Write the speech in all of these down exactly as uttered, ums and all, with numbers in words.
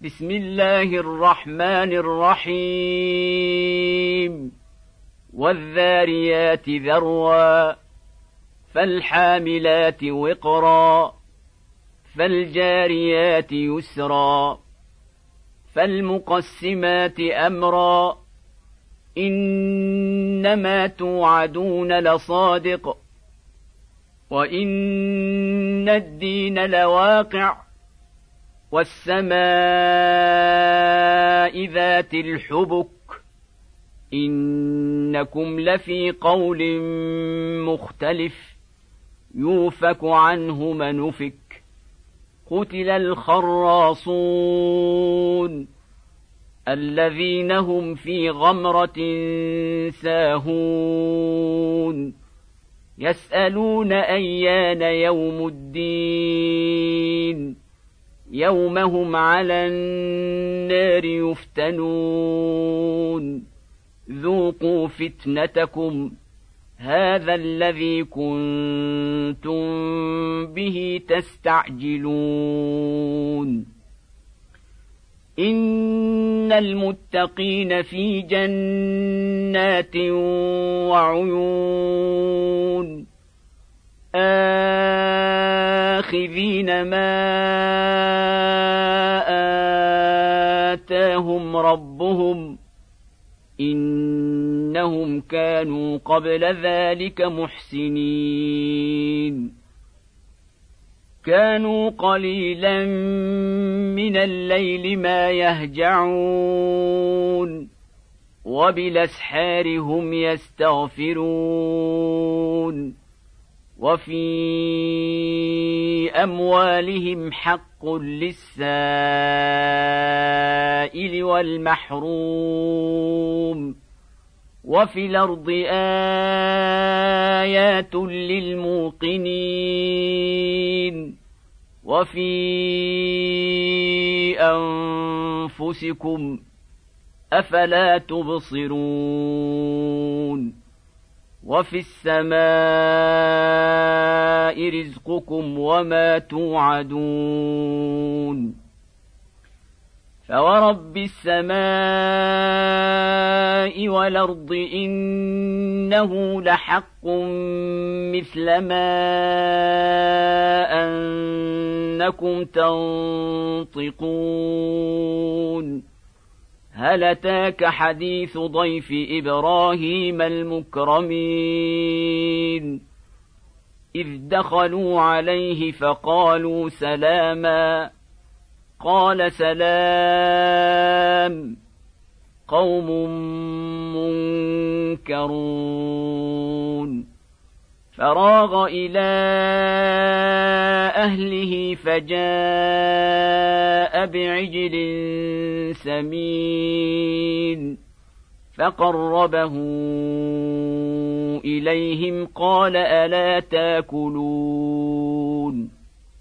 بسم الله الرحمن الرحيم والذاريات ذروا فالحاملات وقرا فالجاريات يسرا فالمقسمات أمرا إنما توعدون لصادق وإن الدين لواقع والسماء ذات الحبك إنكم لفي قول مختلف يوفك عنه من أفك قتل الخراصون الذين هم في غمرة ساهون يسألون أيان يوم الدين يوم هم على النار يفتنون ذوقوا فتنتكم هذا الذي كنتم به تستعجلون إن المتقين في جنات وعيون آخذين ما آتاهم ربهم إنهم كانوا قبل ذلك محسنين كانوا قليلا من الليل ما يهجعون وبالأسحار هم يستغفرون وفي أموالهم حق للسائل والمحروم وفي الأرض آيات للموقنين وفي أنفسكم أفلا تبصرون وفي السماء رزقكم وما توعدون فورب السماء والأرض إنه لحق مثل ما أنكم تنطقون هل أتاك حديث ضيف إبراهيم المكرمين إذ دخلوا عليه فقالوا سلاما قال سلام قوم منكرون فراغ إلى أهله فجاء بعجل سمين فقربه إليهم قال ألا تاكلون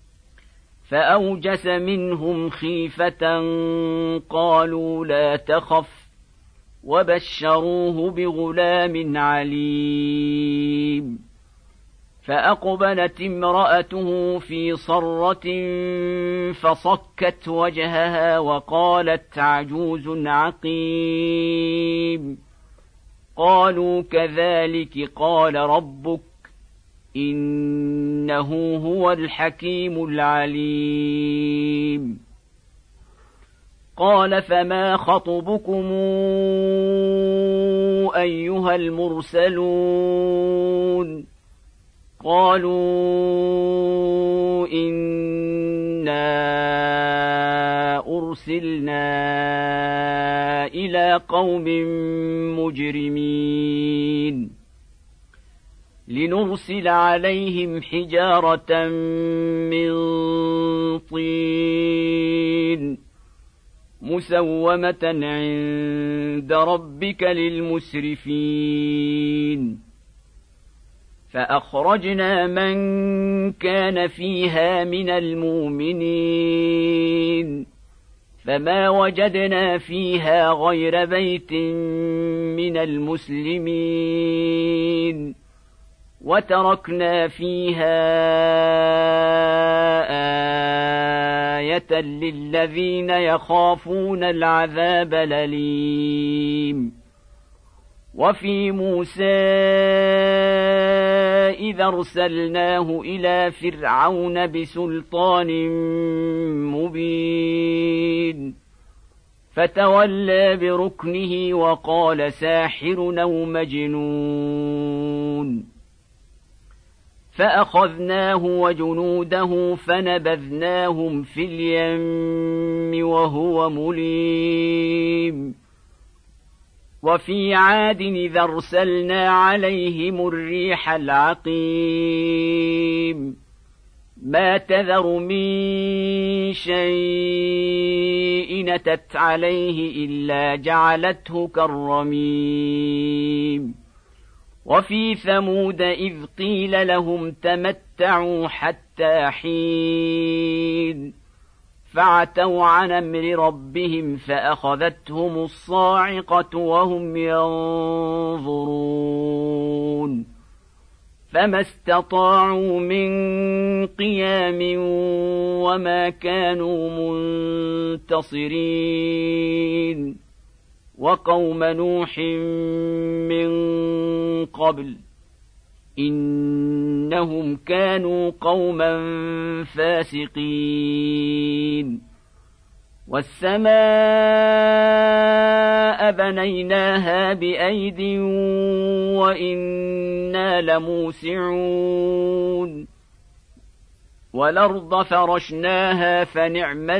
فأوجس منهم خيفة قالوا لا تخف وبشروه بغلام عليم فأقبلت امرأته في صرة فصكت وجهها وقالت عجوز عقيم قالوا كذلك قال ربك إنه هو الحكيم العليم قال فما خطبكم أيها المرسلون قالوا إنا أرسلنا إلى قوم مجرمين لنرسل عليهم حجارة من طين مسومة عند ربك للمسرفين فأخرجنا من كان فيها من المؤمنين فما وجدنا فيها غير بيت من المسلمين وتركنا فيها آية للذين يخافون العذاب الأليم. وفي موسى إذا أرسلناه إلى فرعون بسلطان مبين فتولى بركنه وقال ساحر أو مجنون، فأخذناه وجنوده فنبذناهم في اليم وهو مليم. وفي عاد إذا أرسلنا عليهم الريح العقيم ما تذر من شيء أتت عليه إلا جعلته كالرميم. وفي ثمود إذ قيل لهم تمتعوا حتى حين فعتوا عن أمر ربهم فأخذتهم الصاعقة وهم ينظرون فما استطاعوا من قيام وما كانوا منتصرين. وقوم نوح من قبل إنهم كانوا قوما فاسقين. والسماء بنيناها بأيد وإنا لموسعون والأرض فرشناها فنعم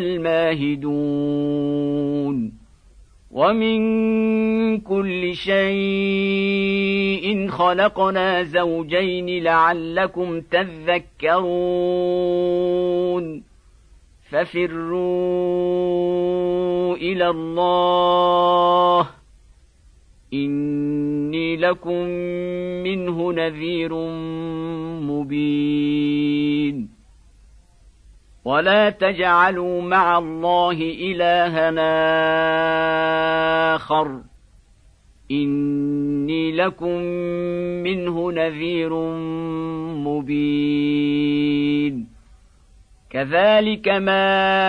الماهدون. ومن كل شيء خلقنا زوجين لعلكم تذكرون. ففروا إلى الله إني لكم منه نذير مبين. ولا تجعلوا مع الله إلهنا آخر إني لكم منه نذير مبين. كذلك ما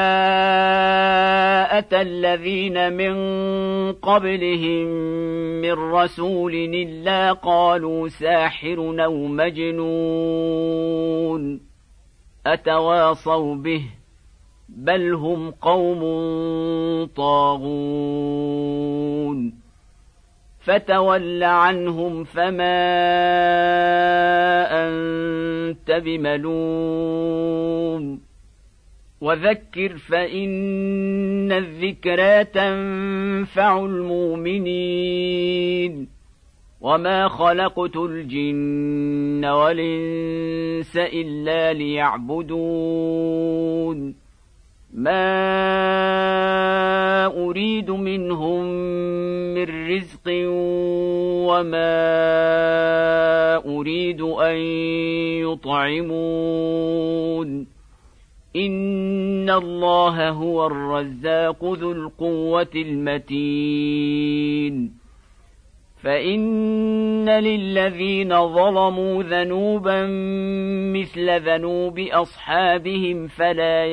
أتى الذين من قبلهم من رسول إلا قالوا ساحر أو مجنون أتواصوا به بل هم قوم طاغون. فتول عنهم فما أنت بملوم وذكر فإن الذكرى تنفع المؤمنين. وما خلقت الجن والإنس إلا ليعبدون ما أريد منهم من رزق وما أريد أن يطعمون إن الله هو الرزاق ذو القوة المتين. فإن للذين ظلموا ذنوبا مثل ذنوب أصحابهم فلا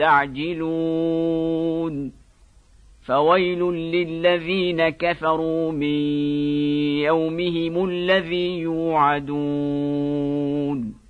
يستعجلون. فويل للذين كفروا من يومهم الذي يوعدون.